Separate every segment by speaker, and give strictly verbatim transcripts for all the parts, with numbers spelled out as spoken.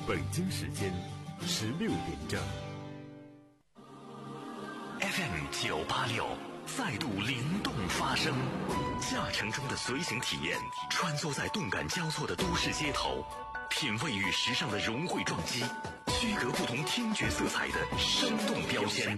Speaker 1: 北京时间十六点整。
Speaker 2: F M 九八六再度灵动发声，驾乘中的随行体验，穿梭在动感交错的都市街头，品味与时尚的融汇撞击，区隔不同听觉色彩的生动标签。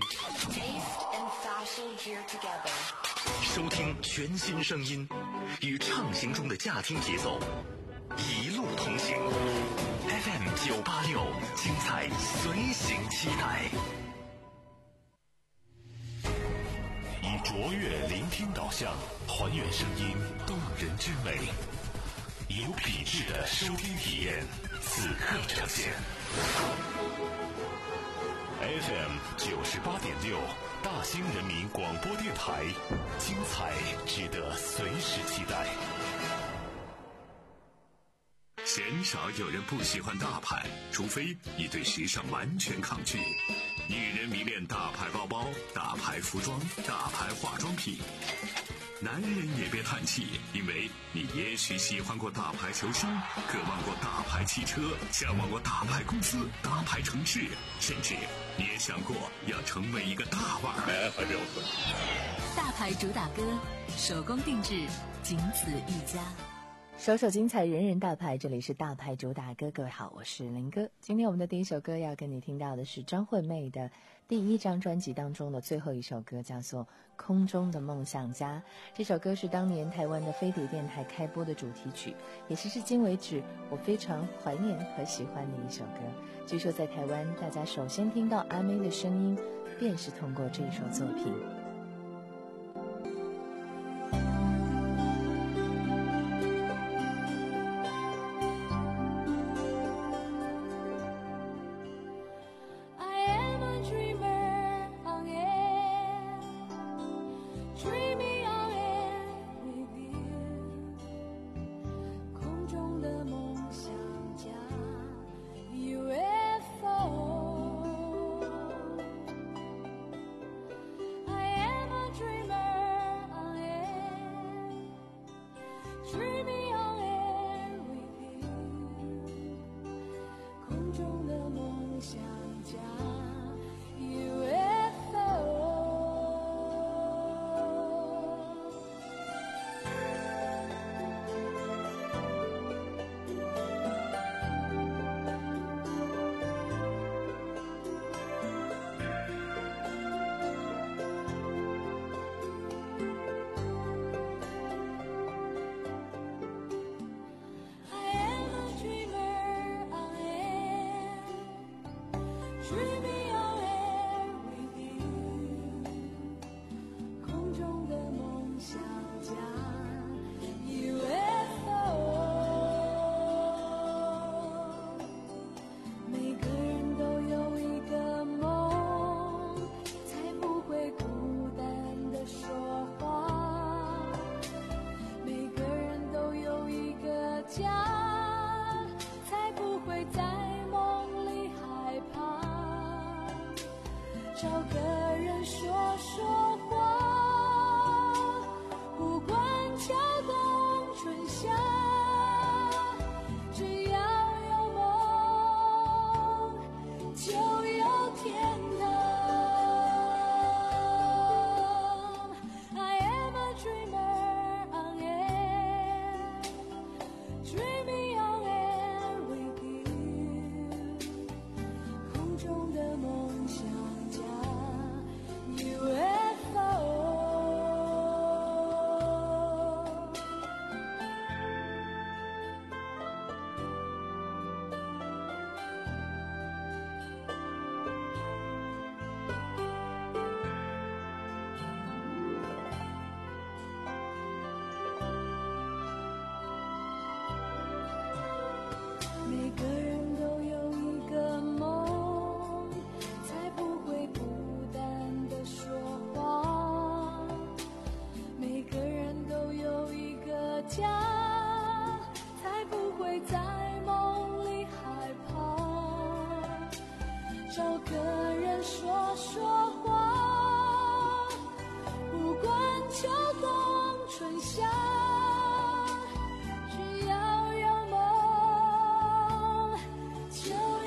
Speaker 2: 收听全新声音，与畅行中的驾听节奏，一路同行。F M 九八六，精彩随行期待。以卓越聆听导向，还原声音动人之美，有品质的收听体验，此刻呈现。F M 九十八点六，大兴人民广播电台，精彩值得随时期待。
Speaker 1: 鲜少有人不喜欢大牌，除非你对时尚完全抗拒。女人迷恋大牌包包、大牌服装、大牌化妆品。男人也别叹气，因为你也许喜欢过大牌球星，渴望过大牌汽车，向往过大牌公司、大牌城市，甚至你也想过要成为一个大腕儿。
Speaker 3: 大牌主打歌，手工定制，仅此一家。
Speaker 4: 首首精彩，人人大牌，这里是大牌主打歌。各位好，我是林哥。今天我们的第一首歌要跟你听到的是张惠妹的第一张专辑当中的最后一首歌，叫做《空中的梦想家》。这首歌是当年台湾的飞碟电台开播的主题曲，也是至今为止我非常怀念和喜欢的一首歌。据说在台湾，大家首先听到阿妹的声音，便是通过这首作品。
Speaker 5: 只要有梦，就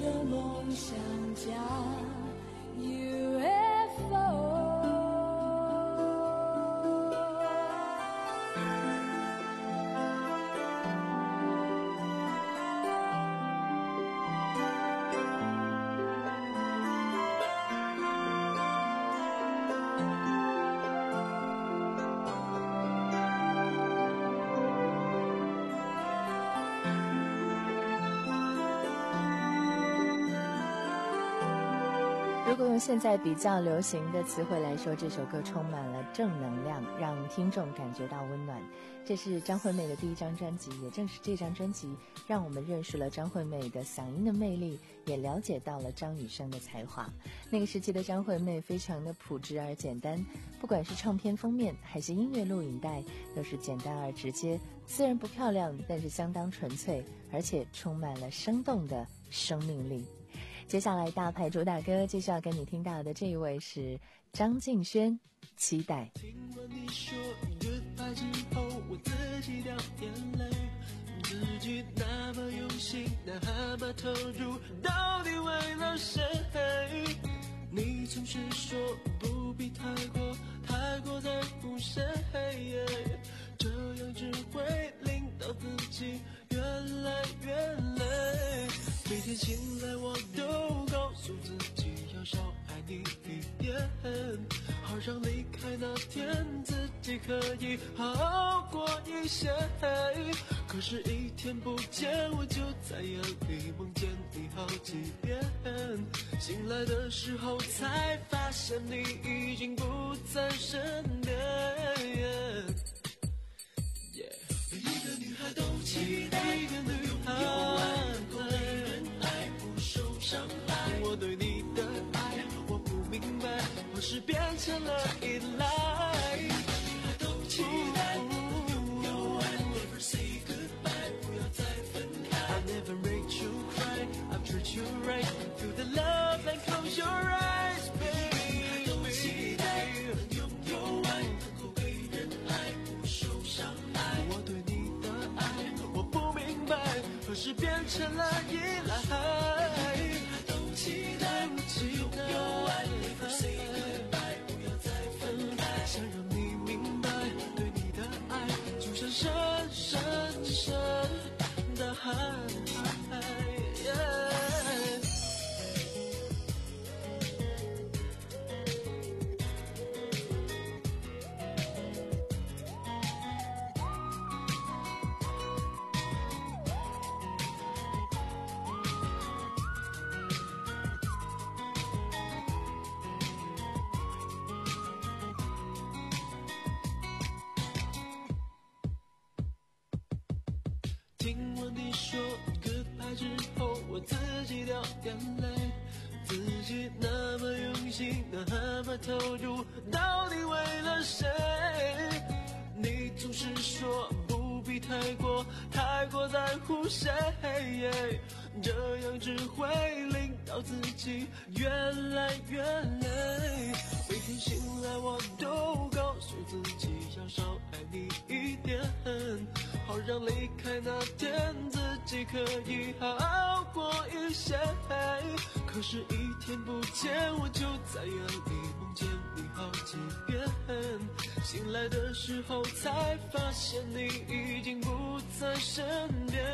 Speaker 5: 有梦想家 U F O。
Speaker 4: 如果用现在比较流行的词汇来说，这首歌充满了正能量，让听众感觉到温暖。这是张惠妹的第一张专辑，也正是这张专辑让我们认识了张惠妹的嗓音的魅力，也了解到了张雨生的才华。那个时期的张惠妹非常的朴质而简单，不管是唱片封面还是音乐录影带，都是简单而直接，虽然不漂亮，但是相当纯粹，而且充满了生动的生命力。接下来大牌主打歌继续要跟你听到的这一位是张敬轩，期待。
Speaker 6: 听完你说 goodbye 之后，我自己掉眼泪，自己那么用心，那么投入，到底为了谁？你总是说不必太过太过在乎谁，这样只会令到自己越来越累。每天醒来我都告诉自己要少爱你一点，好让离开那天自己可以好好过一些。可是一天不见，我就在夜里梦见你好几遍，醒来的时候才发现你已经不在身边。每一个女孩都期待一个女孩我对你的爱，我不明白，或是变成了依赖。都期待拥有爱 ，Never say goodbye， 不要再分开。I never make you cry， I've treated you right， Feel the love and close your eyes， baby。都期待能拥有爱，能够被人爱，不受伤害。我对你的爱，我不明白，何时变成了依赖。期待期待有爱 Never say goodbye， 不要再分开。想让你明白，对你的爱就像深深深的海。听完你说 goodbye 之后，我自己掉眼泪，自己那么用心，那么投入，到底为了谁？你总是说不必太过太过在乎谁，这样只会令到自己越来越累。每天醒来我都告诉自己要少爱你一点，好让离开那天自己可以好好过一些。可是一天不见，我就在夜里梦见你好几遍，醒来的时候才发现你已经不在身边。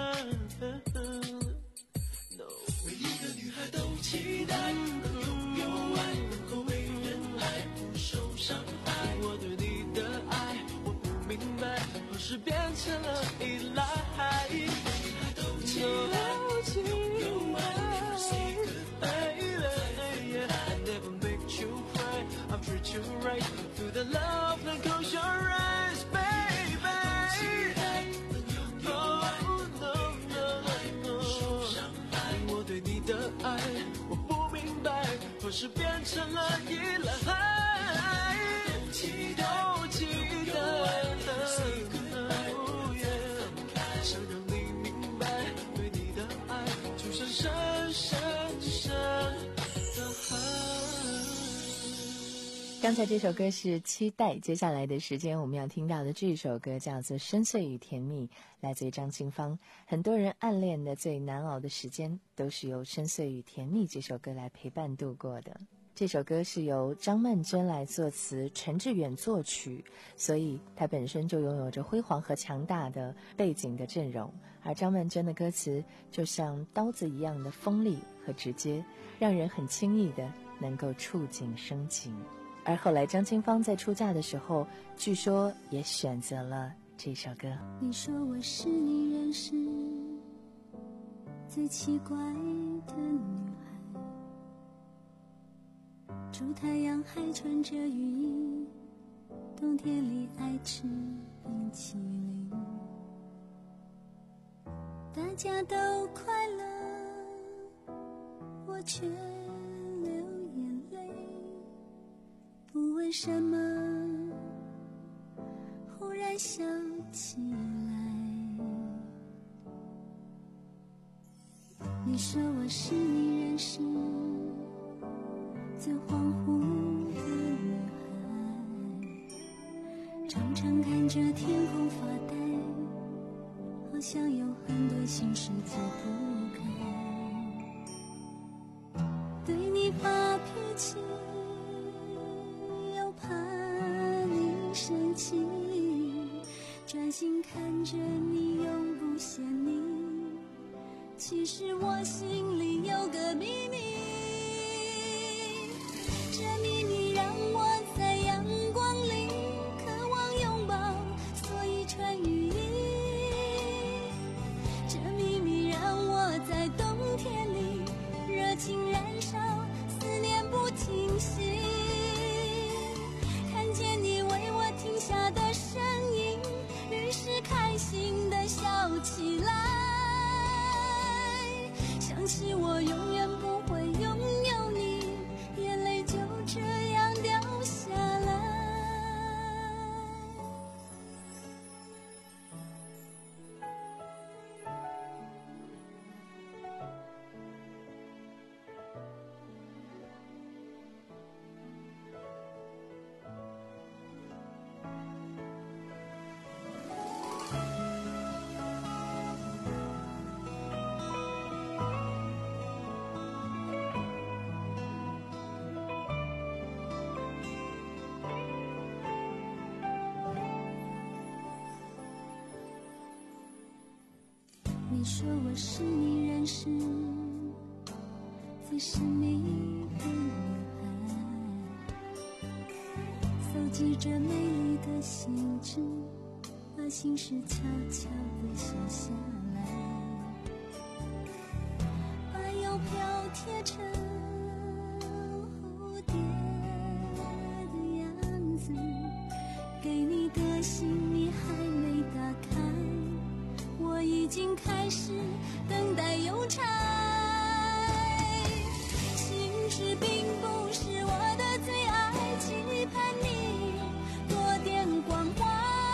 Speaker 6: No， 每一个女孩都期待能拥有爱，能够被人爱，不受伤害。我对你的爱，我不明白，何时变成了依赖。每一个女孩都期待能拥有爱 ，Never say goodbye。I never make you cry, I'll treat you right. Through the love and close your eyes, baby. Oh no no no， 我对你的爱，我不明白，何时变成了依赖。都期待，想让你明白，对你的爱就像深深深的海。
Speaker 4: 刚才这首歌是期待，接下来的时间我们要听到的这首歌叫做《深邃与甜蜜》，来自于张清芳。很多人暗恋的最难熬的时间，都是由《深邃与甜蜜》这首歌来陪伴度过的。这首歌是由张曼娟来作词，陈志远作曲，所以它本身就拥有着辉煌和强大的背景的阵容。而张曼娟的歌词就像刀子一样的锋利和直接，让人很轻易的能够触景生情。而后来张清芳在出嫁的时候，据说也选择了这首歌。
Speaker 5: 你说我是你认识最奇怪的女孩，出太阳还穿着雨衣，冬天里爱吃冰淇淋，大家都快乐，我却流眼泪，不问什么，忽然想起来。你说我是你认识最恍惚的女孩，常常看着天空发呆，好像有很多心事解不开。对你发脾气，又怕你生气，专心看着你永不嫌你，其实我心里有个秘密，这秘密让我在阳光里渴望拥抱，所以穿雨衣，这秘密让我在冬天里热情燃烧，思念不停息，看见你为我停下的身影，于是开心地笑起来，想起我永远不会拥有你，眼泪就这样掉下来。你说我是你认识最神秘的女孩，搜集着美丽的信纸，把心事悄悄地写下来，把邮票贴成蝴蝶的样子，给你的信你还没打开，我已经开始等待邮差。心事并不是我的最爱，期盼你多点关怀，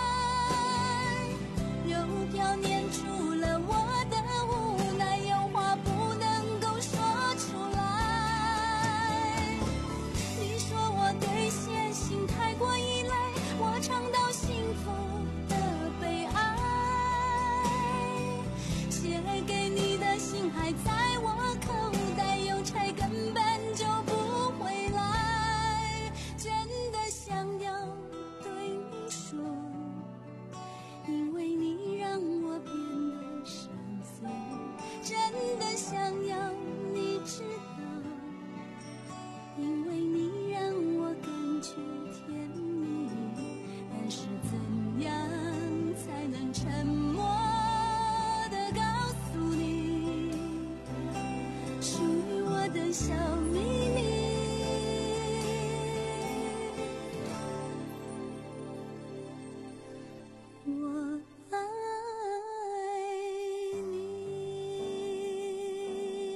Speaker 5: 邮票念出了我的无奈，有话不能够说出来。你说我对写信太过依赖，我尝到幸福的悲哀，写给你的信还在我口袋，邮差根本就不回来。真的想要对你说，因为你让我变得伤碎，真的想要你知道，因为你让我感觉甜蜜，但是怎样才能沉默地告诉你，属于我的小秘密。我爱你。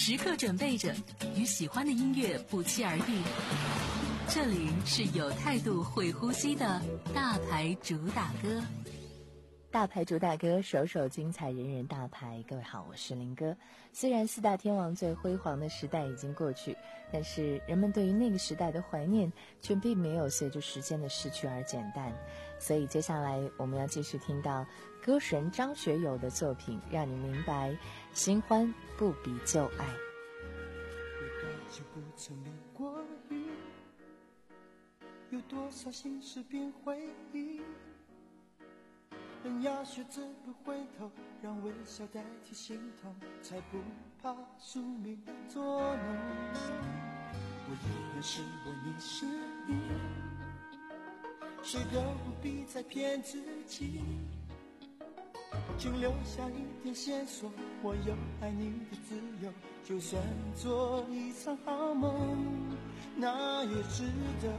Speaker 3: 时刻准备着与喜欢的音乐不期而遇。这里是有态度会呼吸的大牌主打歌。
Speaker 4: 大牌主打歌，首首精彩，人人大牌。各位好，我是林哥。虽然四大天王最辉煌的时代已经过去，但是人们对于那个时代的怀念却并没有随着时间的逝去而减淡。所以接下来我们要继续听到歌神张学友的作品，让你明白新欢不比旧爱。
Speaker 6: 就不曾淋过雨，有多少心事变回忆，人要学着不回头，让微笑代替心痛，才不怕宿命捉弄。我依然是我，你是你，谁都不必再骗自己，请留下一点线索，我有爱你的自由，就算做一场好梦，那也值得。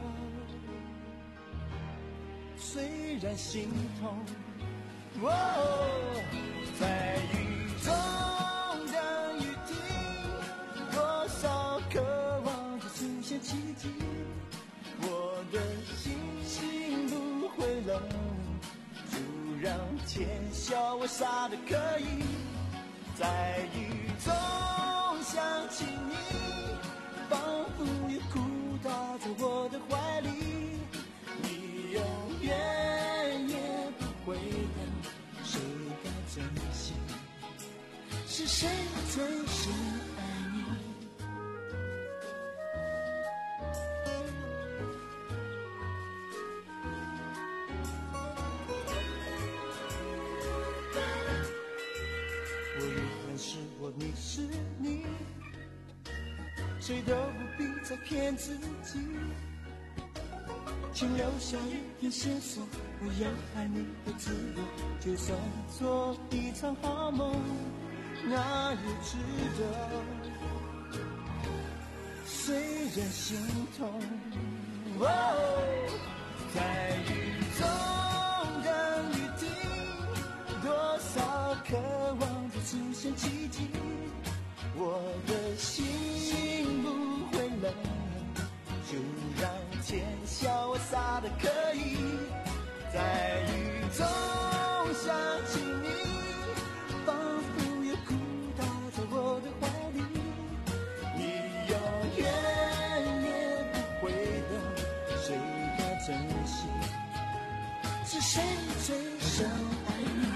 Speaker 6: 虽然心痛，哦，在雨中的雨停，多少渴望着出现奇迹，我的心情不会冷，就让天笑我傻的可以，在雨中想起你，仿佛有哭倒在我的怀里，你永远也不会懂，谁该珍惜，是谁最深爱你。我依然是我，你是你，谁都不必再骗自己，请留下一点线索，我有爱你的自由，就算做一场好梦，那也值得。虽然心痛，哦，在雨中的雨停，多少渴望着出现奇迹，我的心不会冷，就让天笑我傻的可以，在雨中想起你，仿佛有哭倒在我的怀里，你永远也不会懂，谁该珍惜，是谁最深爱你。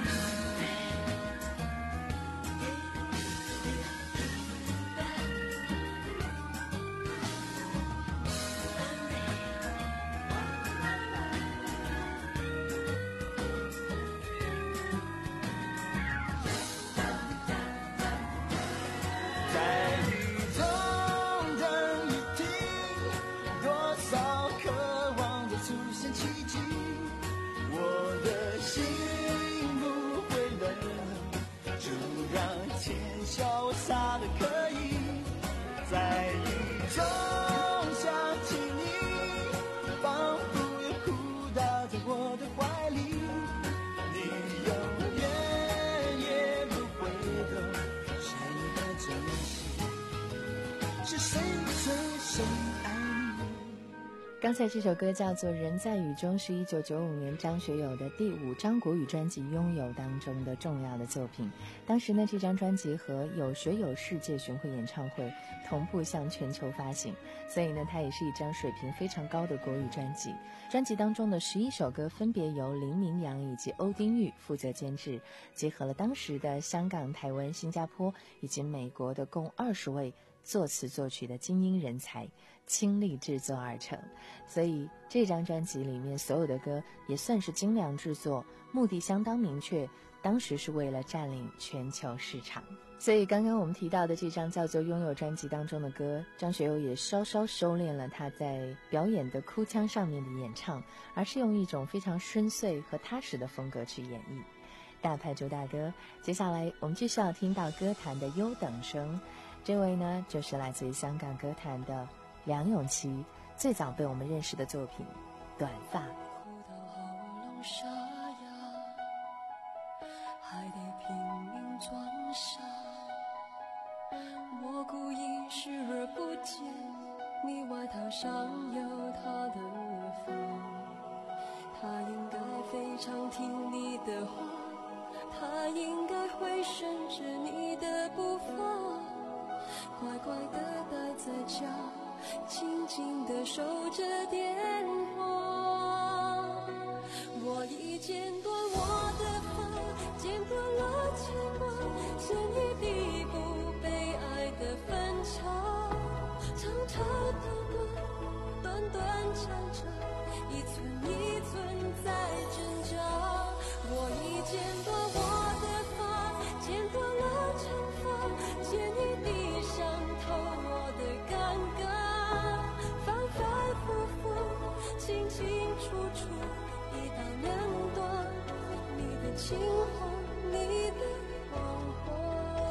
Speaker 4: 刚才这首歌叫做《人在雨中》，是一九九五年张学友的第五张国语专辑《拥有》当中的重要的作品。当时呢，这张专辑和有学友世界巡回演唱会同步向全球发行，所以呢，它也是一张水平非常高的国语专辑。专辑当中的十一首歌分别由林明阳以及欧丁玉负责监制，结合了当时的香港、台湾、新加坡以及美国的共二十位作词作曲的精英人才倾力制作而成，所以这张专辑里面所有的歌也算是精良制作，目的相当明确，当时是为了占领全球市场。所以刚刚我们提到的这张叫做《拥有》专辑当中的歌，张学友也稍稍收敛了他在表演的哭腔上面的演唱，而是用一种非常深邃和踏实的风格去演绎。大牌主打歌，接下来我们继续要听到歌坛的优等生，这位呢就是来自于香港歌坛的梁咏琪，最早被我们认识的作品《短发》。
Speaker 5: 哭到喉咙沙哑，还得拼命装傻，我我故意视而不见，你外套上有他的风，他应该非常听你的话，他应该会顺着你的步伐，乖乖地待在家，静静地守着电话。我已剪断我的发，剪断了牵挂，剪一地不被爱的分岔，长长短短，短短长长，一寸一寸在挣扎。我已剪断我的发，剪断了长发，剪一地伤透我的尴尬，反反复复，清清楚楚，一刀两断，你的情话，你的谎话。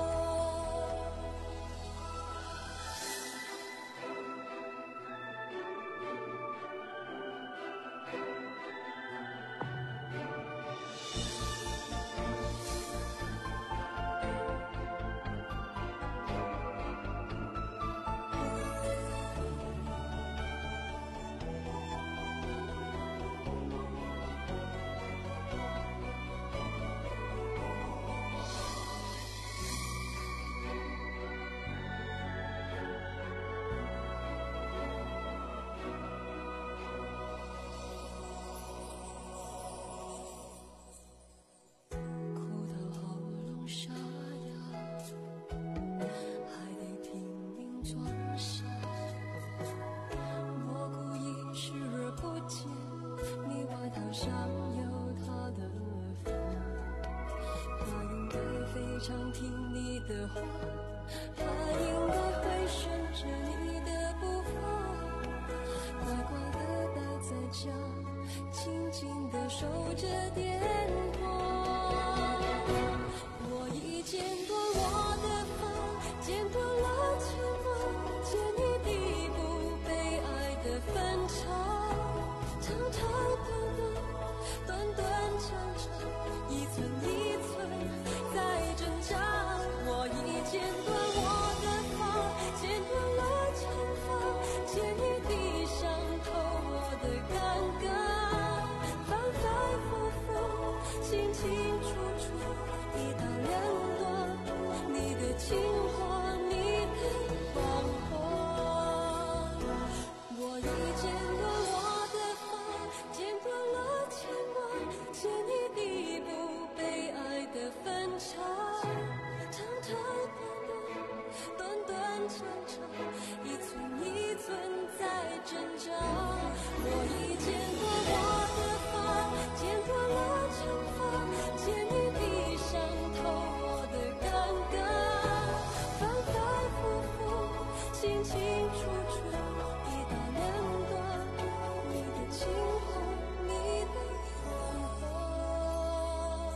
Speaker 5: 常听你的话，他应该会顺着你的步伐，乖乖地待在家，静静地守着电话。我已剪断我的发，剪断了牵挂，剪一地不被爱的分岔，长长短短，短短长长，一寸一寸在挣扎。我已剪断我的发，剪断了长发，剪一地伤透我的尴尬，反反复复，清清楚楚，一刀两断，你的情话，你的谎话。我已剪断我的发，剪断了牵挂，剪一地不被爱的分岔，长长短短，短短长长，一寸一寸在挣扎。我已剪断我的发，剪断了长发，剪一地伤透我的尴尬，反反复复，清清楚楚，一刀两断，你的情话，你的谎话，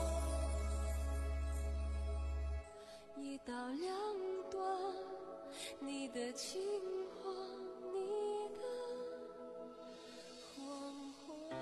Speaker 5: 一刀两断，你的情话，你的谎话。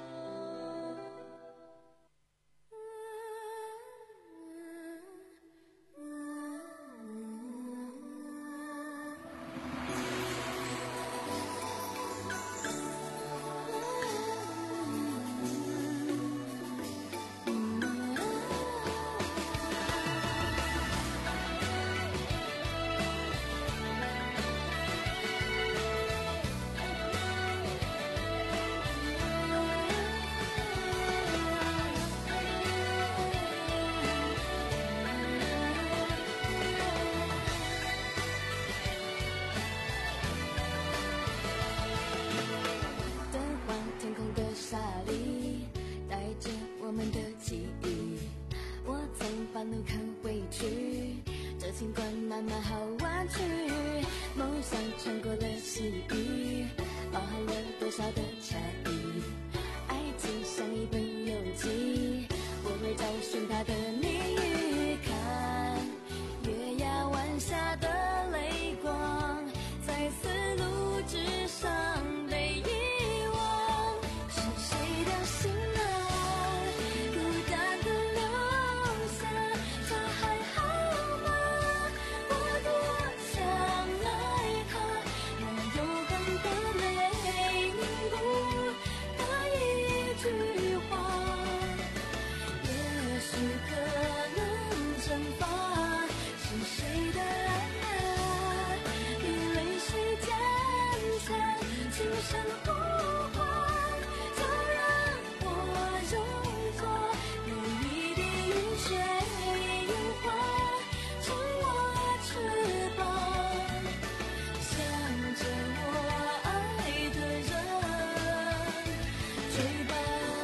Speaker 5: 想吧。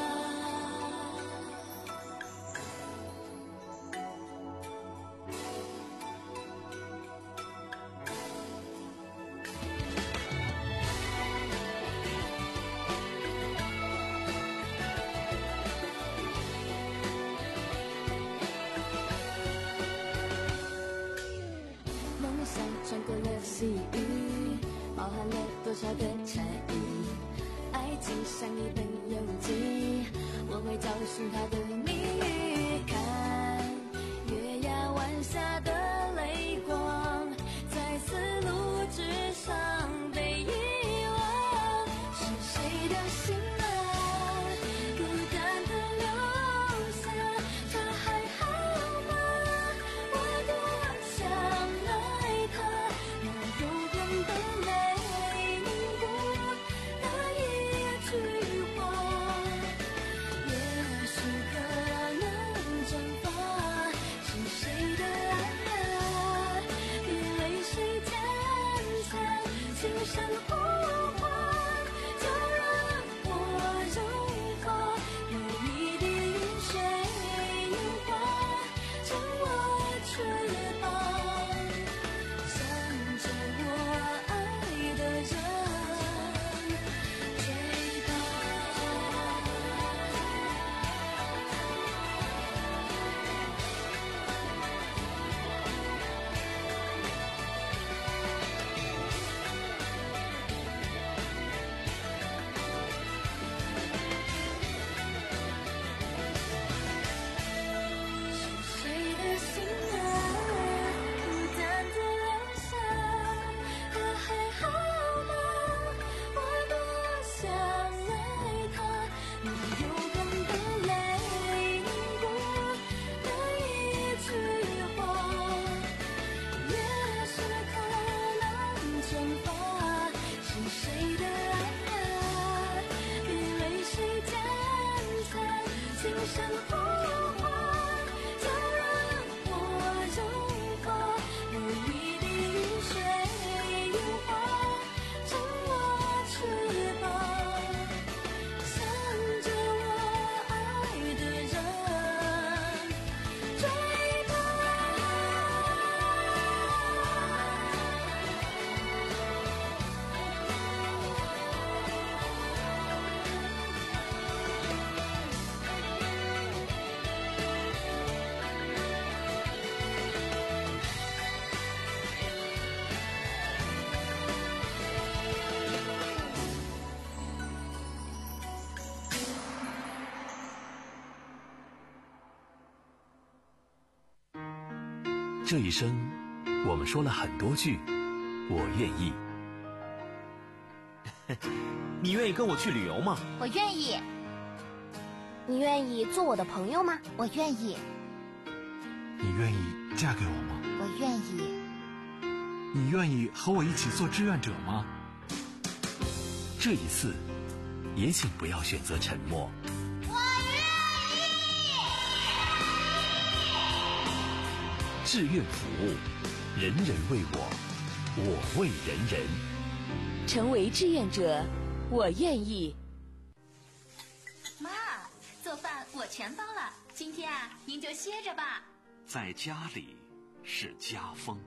Speaker 5: 梦想穿过了细雨，包含了多少的差异？爱情像一本游记，我会找寻它的谜语。看月牙湾下的泪光，在丝路之上被遗忘。是谁的心啊，孤单的留下，他还好吗？我多想爱他，那永恒的泪凝固那一句话，也许可能蒸发。是谁的爱啊，比泪水坚强，轻声呼唤，就让我融化。有一滴雨水樱花，成我翅膀，向着我爱的人追吧。是谁的心啊，孤单的留下，他还好吗？我多想爱他，那永恒的泪凝固那一句话，也许可能蒸发。是谁的爱啊，比泪水坚强，轻声呼唤，就让我融化。有一滴雨水樱花，成我翅膀，向着我爱的人追吧。
Speaker 2: 这一生，我们说了很多句“我愿意”。
Speaker 7: 你愿意跟我去旅游吗？
Speaker 8: 我愿意。你愿意做我的朋友吗？我愿意。
Speaker 9: 你愿意嫁给我吗？
Speaker 8: 我愿意。
Speaker 9: 你愿意和我一起做志愿者吗？
Speaker 2: 这一次，也请不要选择沉默。志愿服务，人人为我，我为人人。
Speaker 10: 成为志愿者，我愿意。
Speaker 11: 妈，做饭我全包了，今天啊，您就歇着吧。
Speaker 2: 在家里是家风。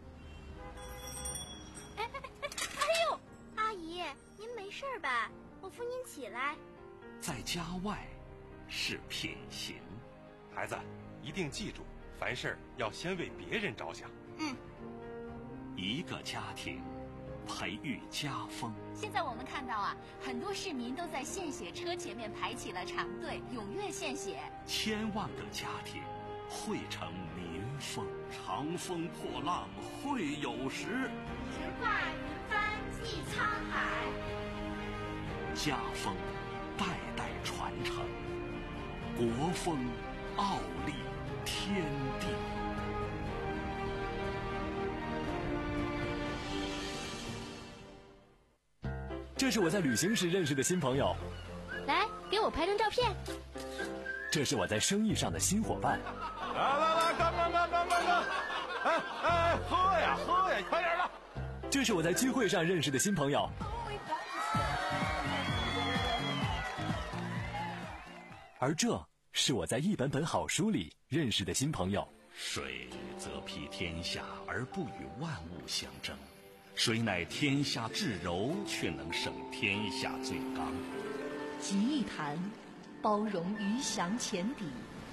Speaker 8: 哎哎哎哎呦，阿姨，您没事吧？我扶您起来。
Speaker 2: 在家外是品行。
Speaker 12: 孩子，一定记住，凡事要先为别人着想。
Speaker 8: 嗯。
Speaker 2: 一个家庭，培育家风。
Speaker 11: 现在我们看到啊，很多市民都在献血车前面排起了长队，踊跃献血。
Speaker 2: 千万个家庭汇成民风，长风破浪会有时。
Speaker 8: 直挂云帆济沧海。
Speaker 2: 家风代代传承，国风傲立天地。
Speaker 13: 这是我在旅行时认识的新朋友，
Speaker 8: 来给我拍张照片。
Speaker 13: 这是我在生意上的新伙伴。
Speaker 12: 来来来，干干干干干干！哎哎，喝呀喝呀，快点的！
Speaker 13: 这是我在聚会上认识的新朋友。 而这是我在一本本好书里认识的新朋友。
Speaker 2: 水则披天下而不与万物相争，水乃天下至柔，却能胜天下最刚。
Speaker 14: 集一坛，包容鱼翔浅底；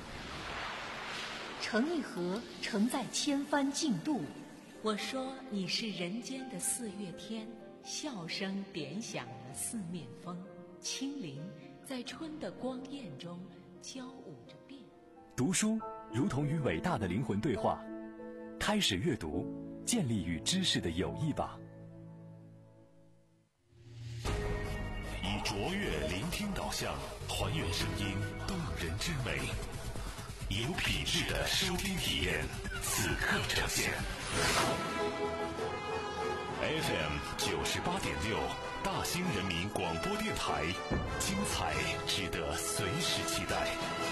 Speaker 14: 盛一盒，承载千帆竞渡。
Speaker 3: 我说你是人间的四月天，笑声点响了四面风，轻灵在春的光艳中交舞着变。
Speaker 13: 读书如同与伟大的灵魂对话，开始阅读，建立与知识的友谊吧。
Speaker 2: 以卓越聆听导向，还原声音动人之美，有品质的收听体验，此刻呈现。F M 九十八点六，大兴人民广播电台，精彩值得随时期待。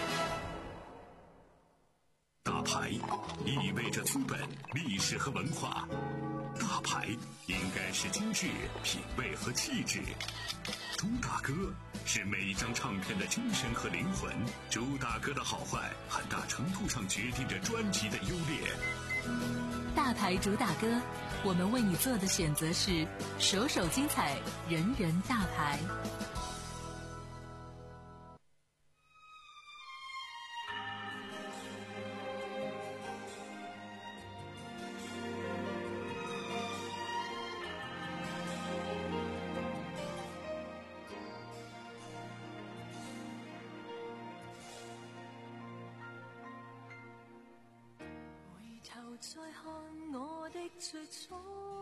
Speaker 1: 大牌意味着资本、历史和文化，大牌应该是精致、品味和气质。朱大哥是每一张唱片的精神和灵魂，朱大哥的好坏很大程度上决定着专辑的优劣。
Speaker 3: 大牌主打歌，我们为你做的选择是首首精彩，人人大牌。
Speaker 6: 再看我的最初，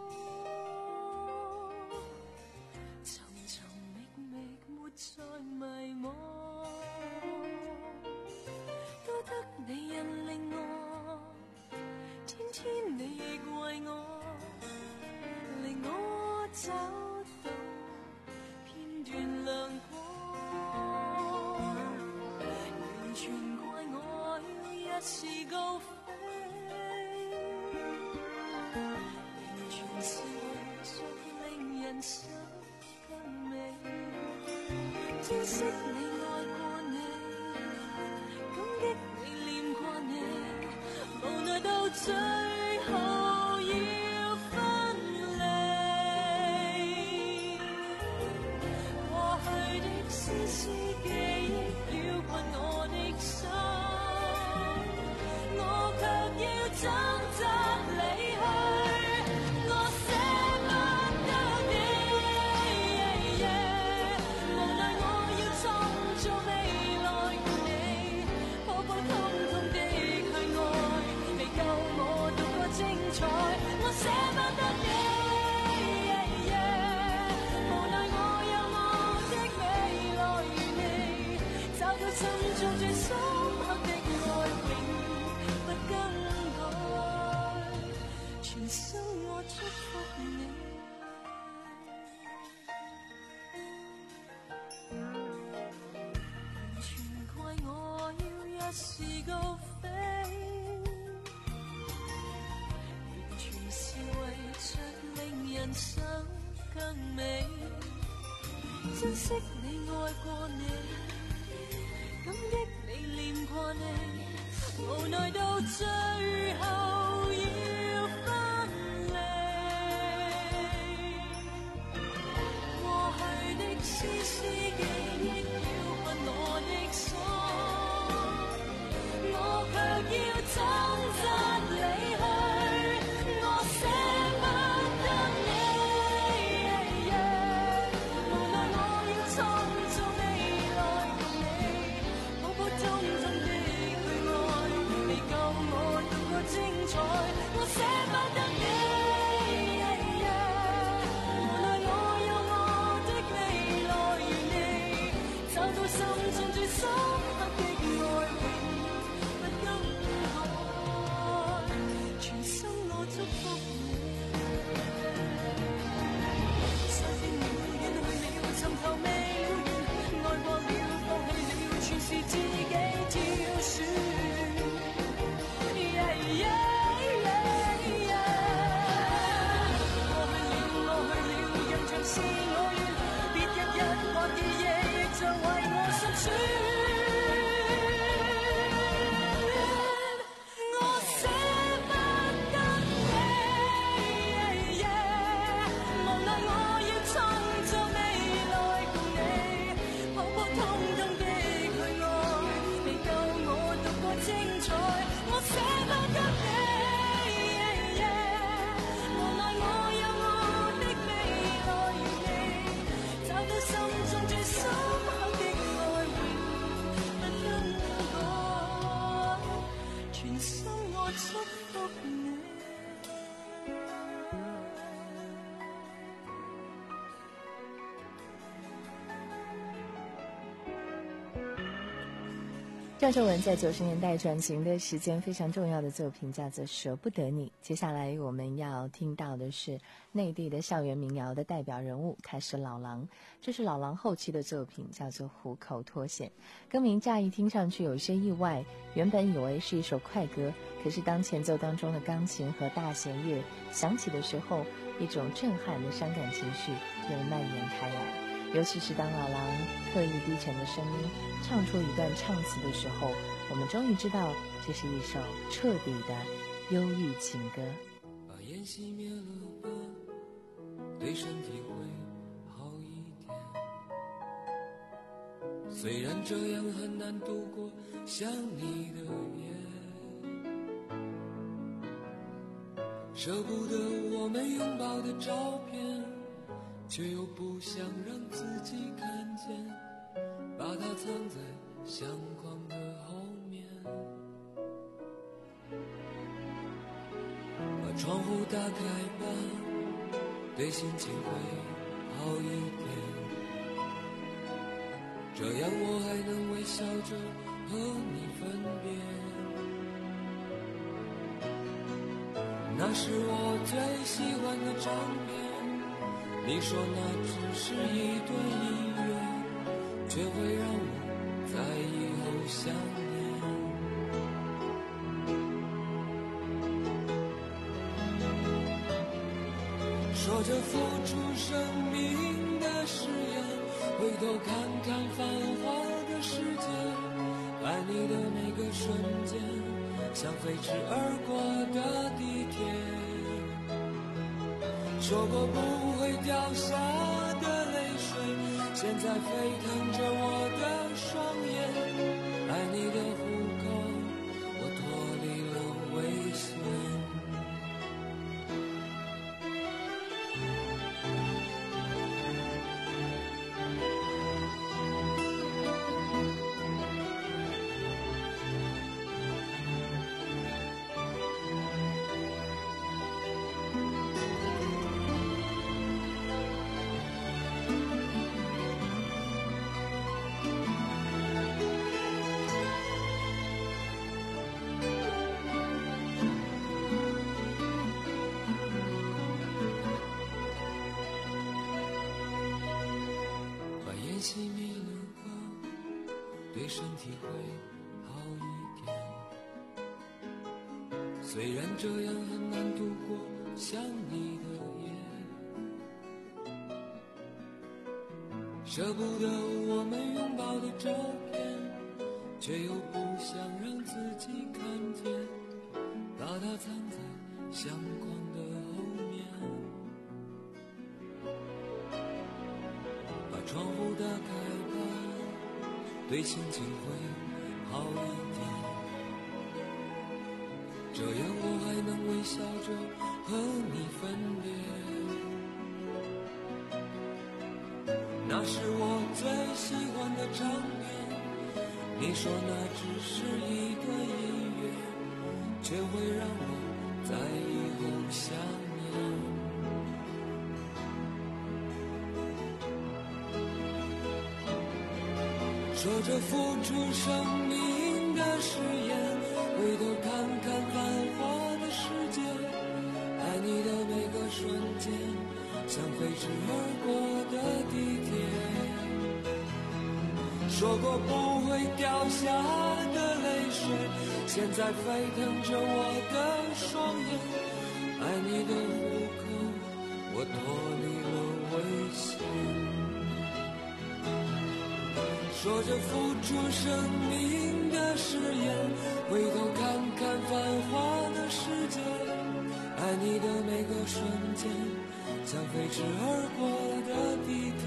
Speaker 6: 寻寻觅觅，没再迷惘，都得你引领我，天天你亦为我，令我找到片段亮光，完全怪我一时高飛。珍惜你愛過你，感激你念過你，無奈到最後要分離。過去的絲絲記憶繞困我的心，我卻要掙扎離去。我捨不得你，無奈我有我的未來如你，找到心中最深刻的愛，永不更改，全生我祝福你。完全怪我要一時高飛，人生更美，珍惜你愛過你，感激你念過你，無奈到最後要分離。過去的絲絲記憶繞困我的心，我卻要掙扎離去，我捨不我捨不得你，無奈我有我的未來如你，找到心中最深刻的愛，永不更改，全生我祝福你。世變了，遠去了，尋求未了緣，愛過了，放棄了，全是自己挑選。Yeah, yeah.是我願，別日日或夜夜，亦像為我心酸。
Speaker 5: 祝福你。
Speaker 4: 赵秀文在九十年代转型的时间非常重要的作品叫做《舍不得你》。接下来我们要听到的是内地的校园民谣的代表人物开始老狼，这是老狼后期的作品，叫做《虎口脱险》。歌名乍一听上去有一些意外，原本以为是一首快歌，可是当前奏当中的钢琴和大弦乐响起的时候，一种震撼的伤感情绪又蔓延开来。尤其是当老狼刻意低沉的声音唱出一段唱词的时候，我们终于知道这是一首彻底的忧郁情歌。
Speaker 6: 把烟熄灭了吧，对身体会好一点。虽然这样很难度过想你的夜，舍不得我们拥抱的照片，却又不想让自己看见，把它藏在相框的后面。把窗户打开吧，对心情会好一点，这样我还能微笑着和你分别。那是我最喜欢的照片，你说那只是一段音乐，却会让我在以后想念。说着付出生命的誓言，回头看看繁华的世界，爱你的每个瞬间，像飞驰而过的地铁。说过不会掉下的泪水，现在沸腾着我的双眼。爱你的虎口，我脱离了危险。熄灭了吧，对身体会好一点。虽然这样很难度过想你的夜，舍不得我们拥抱的照片，却又不想让自己看见，把它藏在相框的后面。窗户打开吧，对心情会好一点，这样我还能微笑着和你分别。那是我最喜欢的唱片，你说那只是一段音乐，却会让我在以后想念。说着付出生命的誓言，回头看看繁华的世界，爱你的每个瞬间，像飞驰而过的地铁。说过不会掉下的泪水，现在沸腾着我的双眼。爱你的虎口，我脱离了危险。说着付出生命的誓言，回头看看繁华的世界，爱你的每个瞬间，像飞驰而过的地铁。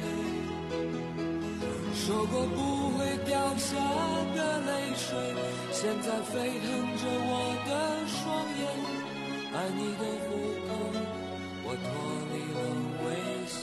Speaker 6: 说过不会掉下的泪水，现在沸腾着我的双眼。爱你的虎口，我脱离了危险。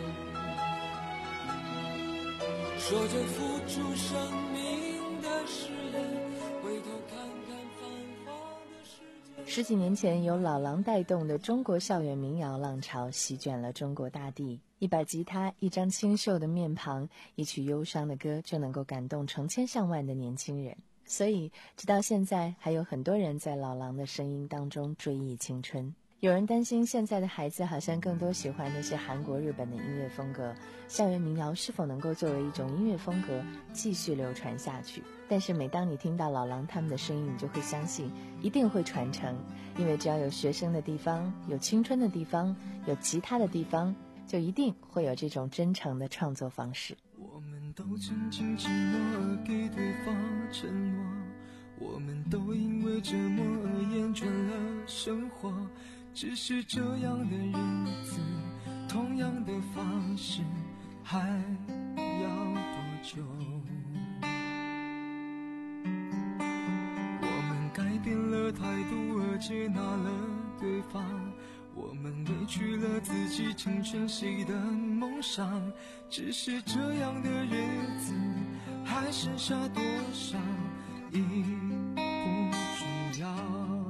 Speaker 6: 说着付出生命的誓言，回头看看繁华的世界。
Speaker 4: 十几年前，由老狼带动的中国校园民谣浪潮席卷了中国大地。一把吉他，一张清秀的面庞，一曲忧伤的歌，就能够感动成千上万的年轻人。所以，直到现在，还有很多人在老狼的声音当中追忆青春。有人担心现在的孩子好像更多喜欢那些韩国、日本的音乐风格，校园民谣是否能够作为一种音乐风格继续流传下去？但是每当你听到老狼他们的声音，你就会相信一定会传承，因为只要有学生的地方，有青春的地方，有吉他的地方，就一定会有这种真诚的创作方式。
Speaker 6: 我们都曾经寂寞给对方承诺，我们都因为折磨而厌倦了生活，只是这样的日子，同样的方式，还要多久？我们改变了态度而接纳了对方，我们委屈了自己成全谁的梦想，只是这样的日子，还剩下多少已不重要。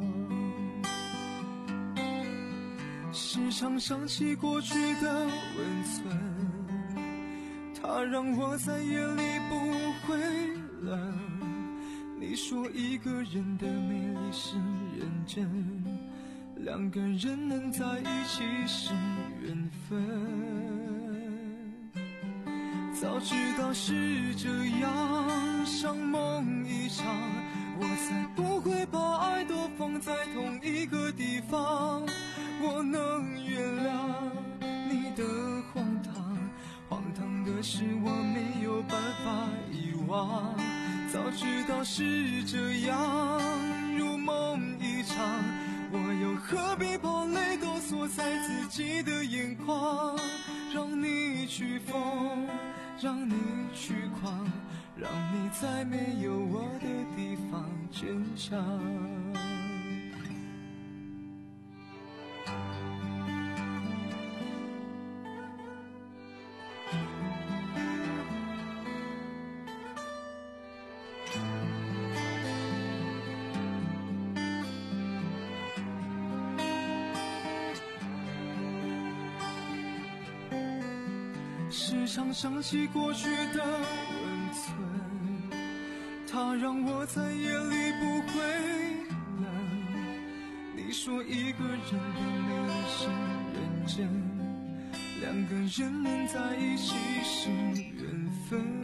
Speaker 6: 时常想起过去的温存，它让我在夜里不会冷。你说一个人的美丽是认真，两个人能在一起是缘分。早知道是这样，像梦一场，我才不会把爱都放在同一个地方。我能原谅你的荒唐，荒唐的是我没有办法遗忘。早知道是这样，如梦一场，我又何必把泪都锁在自己的眼眶？让你去疯，让你去狂，让你在没有我的地方坚强。时常想起过去的温存，它让我在夜里不会冷。你说一个人的美丽是认真，两个人能在一起是缘分。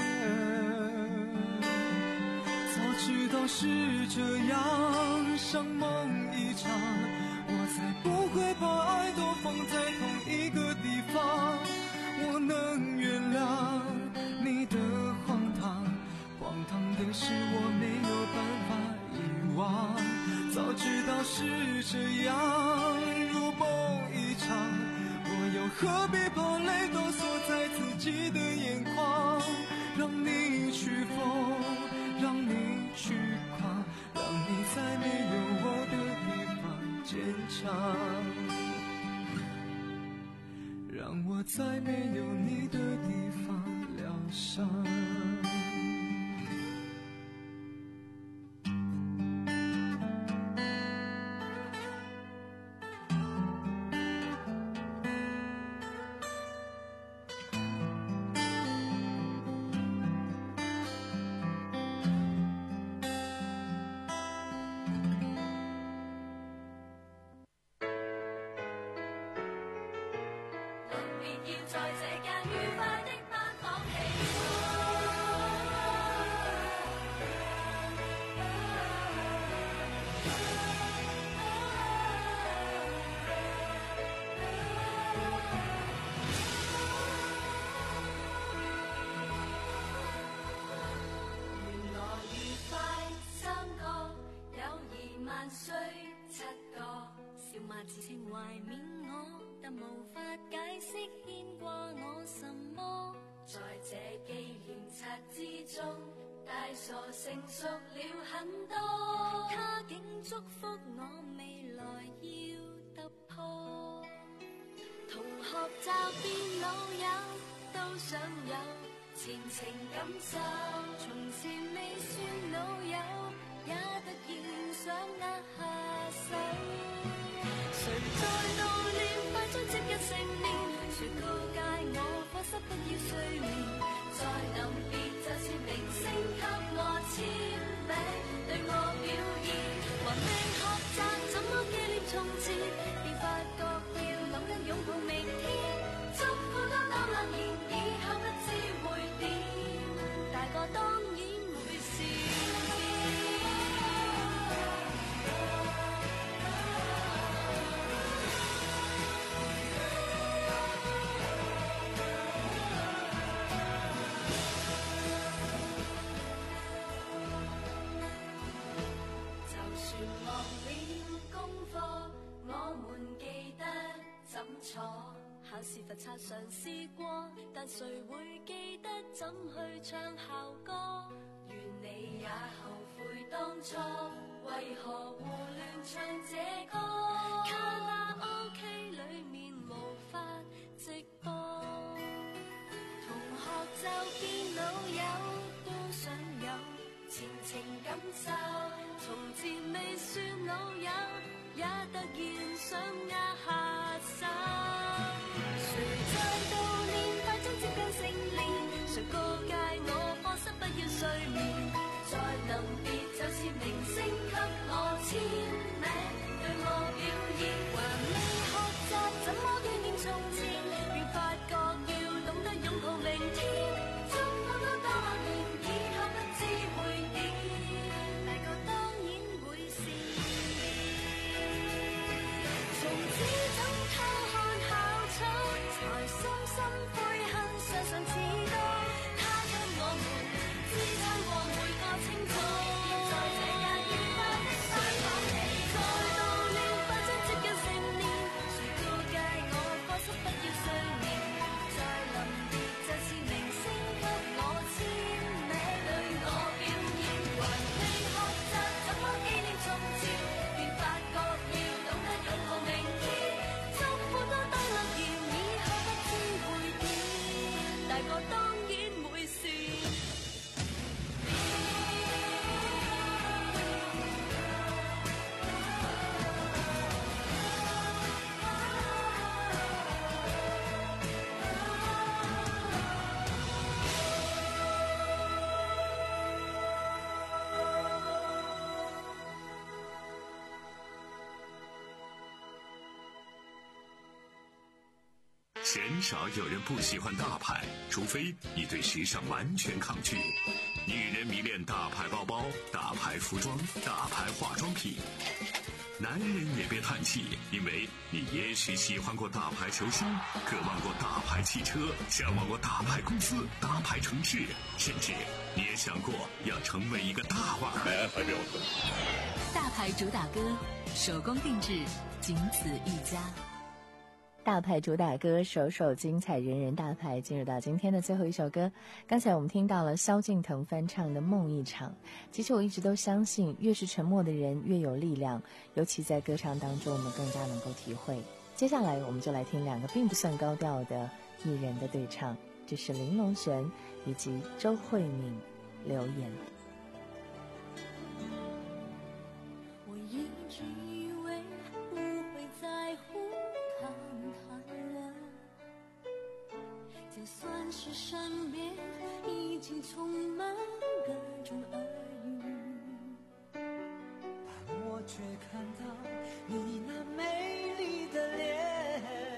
Speaker 6: 早知道是这样，像梦一场，我才不会把爱都放在同一个地方。我能原谅你的荒唐，荒唐的是我没有办法遗忘。早知道是这样，如梦一场，我又何必把泪都锁在自己的眼眶？让你去疯，让你去狂，让你在没有我的地方坚强，让我在没有你的地方疗伤。
Speaker 5: 在这間愉快的班房起原來愉快三個，友誼萬歲七個，笑罵自稱懷緬我，但無法解釋牽掛我什麼。在這紀念冊之中，大傻成熟了很多。他竟祝福我未來要突破，同學驟變老友都想有前程感受，從前未算老友也突然想握下手。 失不要睡眠，在臨別就是明星給我簽名，對我表現還未學習怎麼紀念從前，便發覺要懂得擁抱明天，祝福多多諾言，以後不知會點，大個當然會笑。考試罰冊嘗試過，但誰會記得怎去唱校歌？願你也後悔當初，為何胡亂唱這歌？卡拉 OK 裏面無法直播，同學就變老友，都想有前情感受，從前未算老友，也突然想握下手。誰在悼念快將接近成年？誰告誡我課室不要睡眠？在臨別就是明星給我簽名，對我表現還未學習怎麼紀念從前，便發覺要懂得擁抱明天，祝福多多諾言，以後不知會點，大個當然會笑。從此怎偷看校草，才深深悔恨，常常遲到。他跟我們知親過每個清早，在這間愉快的班房裏，在悼念快將接近成年。誰告誡我課室不要睡眠？在臨別就是明星給我簽名，對我表現還未學習怎麼紀念從前，便發覺要懂得擁抱明天，祝福多多諾言，以後不知會點，大個當然會笑。
Speaker 1: 鲜少有人不喜欢大牌，除非你对时尚完全抗拒。女人迷恋大牌包包、大牌服装、大牌化妆品。男人也别叹气，因为你也许喜欢过大牌球星，渴望过大牌汽车，向往过大牌公司、大牌城市，甚至你也想过要成为一个大腕。哎，还没有。
Speaker 3: 大牌主打歌，手工定制，仅此一家。
Speaker 4: 大牌主打歌，首首精彩，人人大牌。进入到今天的最后一首歌，刚才我们听到了萧敬腾翻唱的《梦一场》。其实我一直都相信，越是沉默的人越有力量，尤其在歌唱当中，我们更加能够体会。接下来我们就来听两个并不算高调的艺人的对唱，这是林隆璇以及周慧敏留言。
Speaker 5: 我一直以为不会在乎他们谈论，就算是身边已经充满各种耳语，
Speaker 6: 但我却看到你那美丽的脸，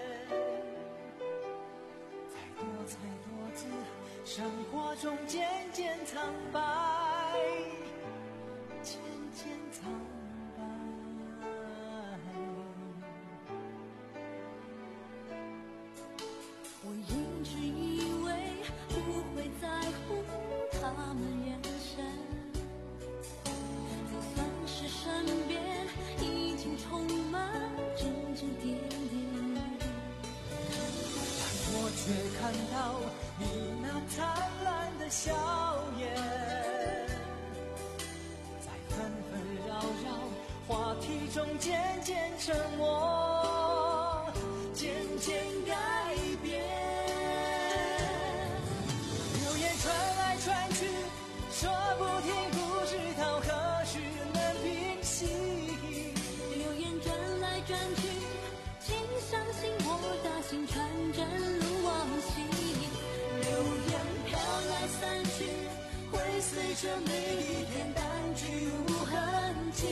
Speaker 6: 在多彩多姿生活中渐渐苍白，渐渐苍白。
Speaker 5: 我一直以为不会在乎他们眼神，就算是身边已经充满指指点点，
Speaker 6: 但我却看到你那灿烂的笑颜，在纷纷扰扰话题中渐渐沉默，渐渐改变。流言传来传去，说不定不知道何时能平息。
Speaker 5: 流言转来转去，请相信我的心传真如往昔。 着每一天淡去无痕迹。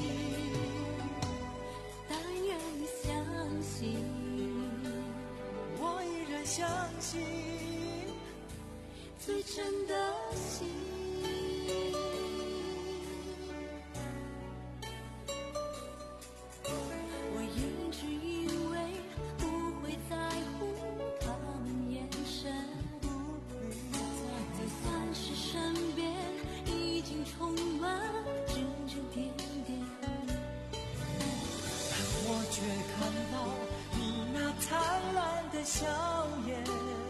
Speaker 5: 但愿你相信，
Speaker 6: 我依然相信
Speaker 5: 最真的心。我一直以为不会在乎他们眼神，就算是身边已经充满指指点点，
Speaker 6: 但我却看到你那灿烂的笑颜，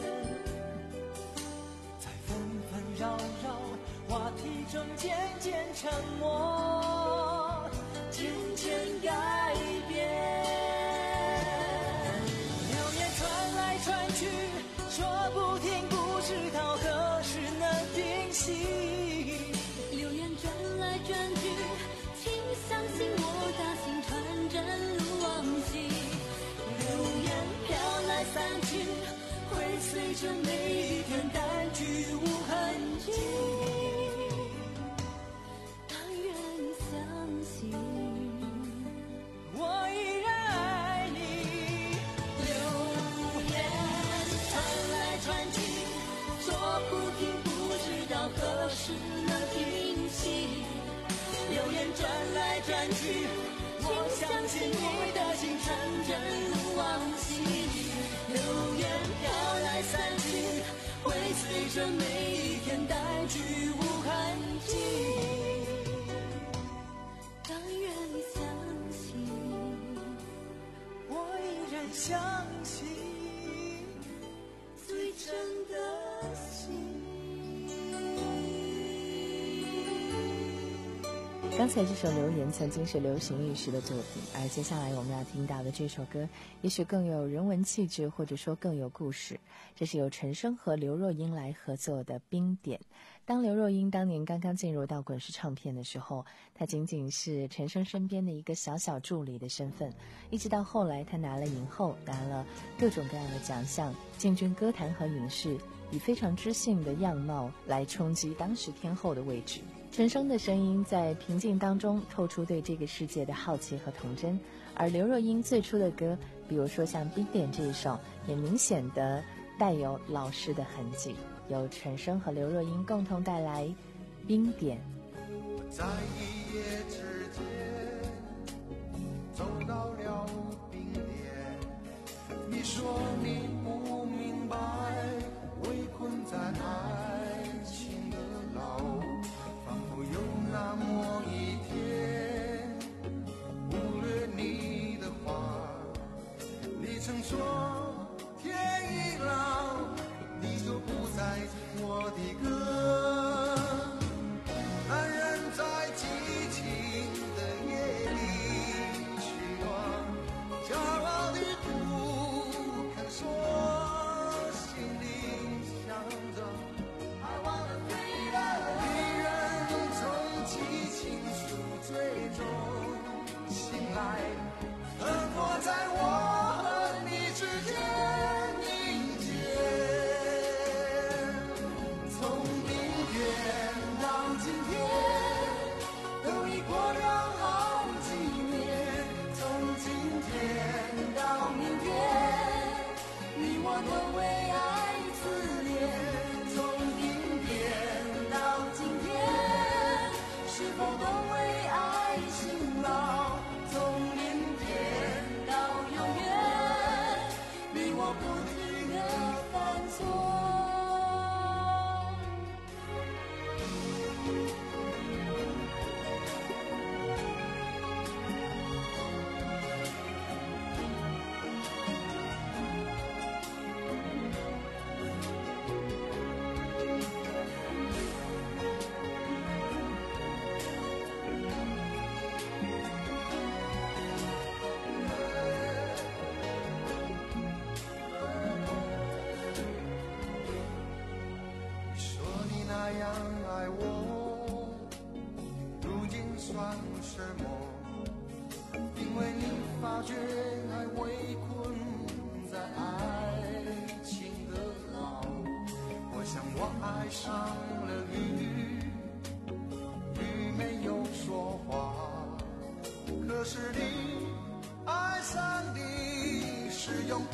Speaker 6: 在纷纷扰扰话题中渐渐沉默，渐渐改变。流言传来传去，说不停，不知道何时能平息。
Speaker 5: 流言转来转去，请相信我大心传真如往昔。流言飘来散去，会随着每一天淡去无痕迹。但愿你相信，
Speaker 6: 我依然爱你。
Speaker 5: 流言传来传去，说不停，不知道何时能平息。流言转来转去，我相信你的心传真如往昔。流言飘来散去，会随着每一天淡去无痕迹。但愿你相信，
Speaker 6: 我依然相信
Speaker 5: 最真的心。
Speaker 4: 刚才这首《流言》曾经是流行一时的作品，而接下来我们要听到的这首歌也许更有人文气质，或者说更有故事。这是由陈升和刘若英来合作的《冰点》。当刘若英当年刚刚进入到滚石唱片的时候，她仅仅是陈升身边的一个小小助理的身份，一直到后来她拿了影后，拿了各种各样的奖项，进军歌坛和影视，以非常知性的样貌来冲击当时天后的位置。陈升的声音在平静当中透出对这个世界的好奇和童真，而刘若英最初的歌，比如说像《冰点》这一首，也明显的带有老师的痕迹。由陈升和刘若英共同带来《冰点》。
Speaker 15: 在一夜之间走到了冰点，你说你不明白，围困在爱情的牢，仿佛有那么一天，忽略你的话，你曾说天已老，你就不再听我的歌。男人在激情的夜里取暖，骄傲的不肯说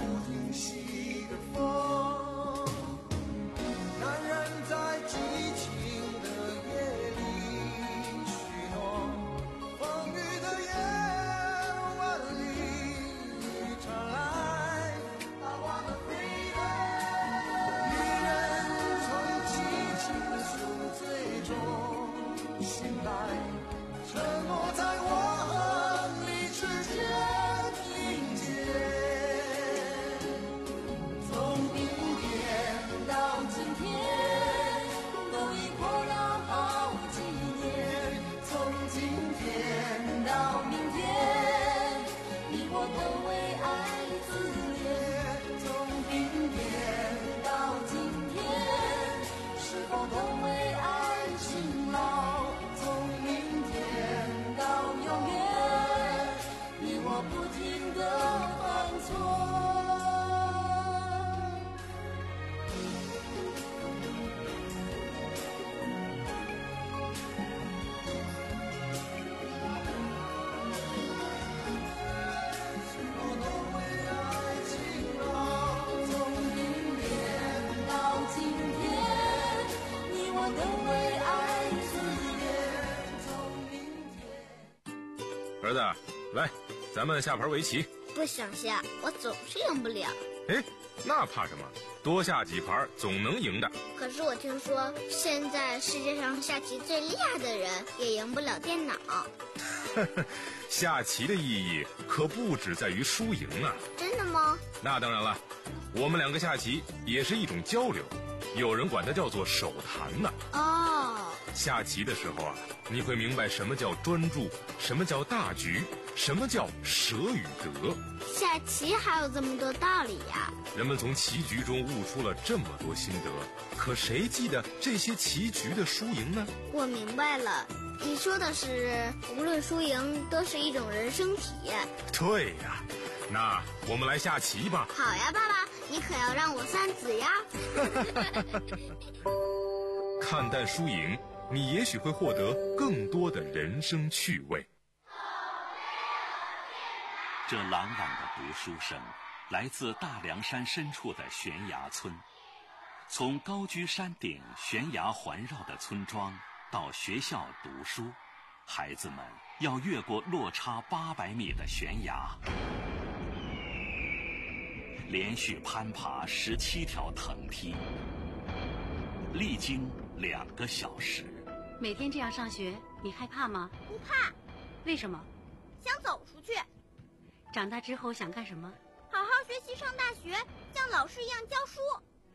Speaker 15: 停息的风。男人在激情的夜里许诺，风雨的夜晚里雨传来 I wanna be there。 女人从激情的宿醉中醒来，沉默在我和你之间凝结。从明天到今天，都已过了好几年。从今天到明天，你我都为爱自恋。从明天到今天，是否都为爱勤劳？从明天到永远，你我不停地犯错。是否都为爱勤劳？从明天到今天，你我都为爱自恋。从明天。
Speaker 12: 儿子，来，咱们下盘围棋。
Speaker 8: 不想下，我总是赢不了。
Speaker 12: 哎，那怕什么？多下几盘总能赢的。
Speaker 8: 可是我听说，现在世界上下棋最厉害的人也赢不了电脑。
Speaker 12: 下棋的意义可不只在于输赢啊。
Speaker 8: 真的吗？
Speaker 12: 那当然了，我们两个下棋也是一种交流，有人管它叫做手谈呢。
Speaker 8: 哦，
Speaker 12: 下棋的时候啊，你会明白什么叫专注，什么叫大局，什么叫舍与得。
Speaker 8: 下棋还有这么多道理呀！
Speaker 12: 人们从棋局中悟出了这么多心得，可谁记得这些棋局的输赢呢？
Speaker 8: 我明白了，你说的是无论输赢都是一种人生体验。
Speaker 12: 对呀，那我们来下棋吧。
Speaker 8: 好呀，爸爸，你可要让我三子呀。
Speaker 12: 看淡输赢，你也许会获得更多的人生趣味。
Speaker 2: 这朗朗的读书声来自大凉山深处的悬崖村。从高居山顶悬崖环绕的村庄到学校读书，孩子们要越过落差八百米的悬崖，连续攀爬十七条藤梯，历经两个小时。
Speaker 11: 每天这样上学，你害怕吗？
Speaker 8: 不怕。
Speaker 11: 为什么？
Speaker 8: 想走出去。
Speaker 11: 长大之后想干什么？
Speaker 8: 好好学习，上大学，像老师一样教书。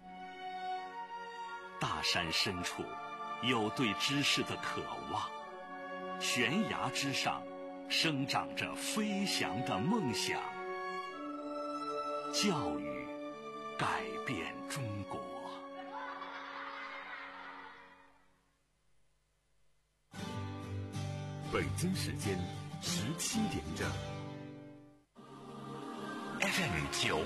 Speaker 2: 大山深处有对知识的渴望，悬崖之上生长着飞翔的梦想。教育改变中国。
Speaker 1: 北京时间十七点整。
Speaker 2: F M 九